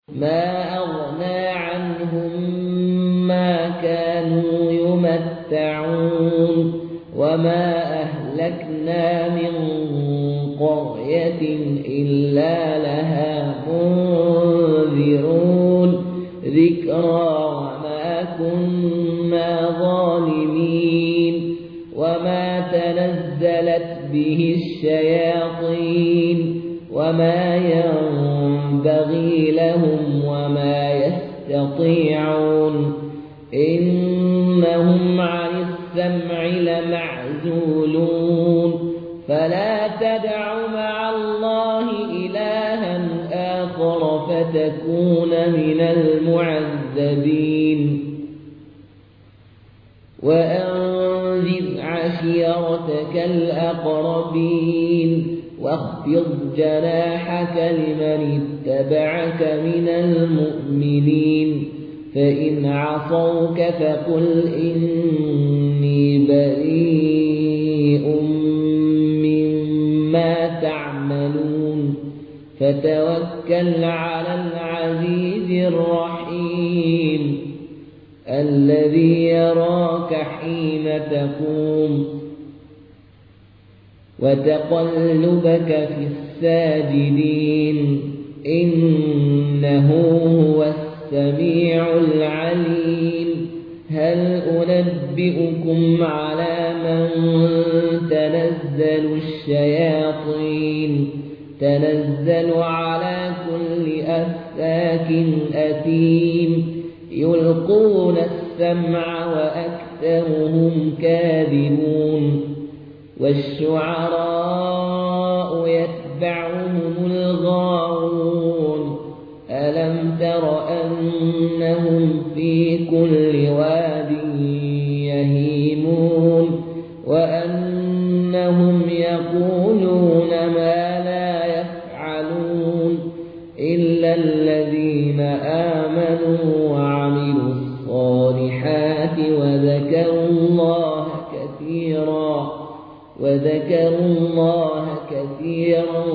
ما أغنى عنهم ما كانوا يمتعون وما أهلكنا من قرية إلا لها منذرون ذكرى وما كنا ظالمين وما تنزلت به الشياطين وما ينبغي لهم وما يستطيعون إنهم عن السمع لمعزولون فلا تدع مع الله إلها آخر فتكون من المعذبين وأنذر عشيرتك الأقربين واخفض جناحك لمن اتبعك من المؤمنين فإن عصوك فقل إني بريء مما تعملون فتوكل على العزيز الرحيم الذي يراك حين تقوم وتقلبك في الساجدين إنه هو السميع العليم هل أنبئكم على من تنزل الشياطين تنزل على كل أفاك أثيم يلقون السمع وأكثرهم كاذبون والشعراء يتبعهم الغاوون ألم تر أنهم في كل واد يهيمون وأنهم يقولون ما لا يفعلون إلا الذين آمنوا وعملوا الصالحات وذكروا الله كثيرا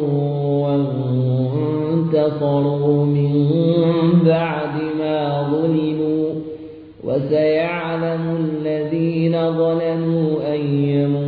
وانتصروا من بعد ما ظلموا وسيعلم الذين ظلموا أي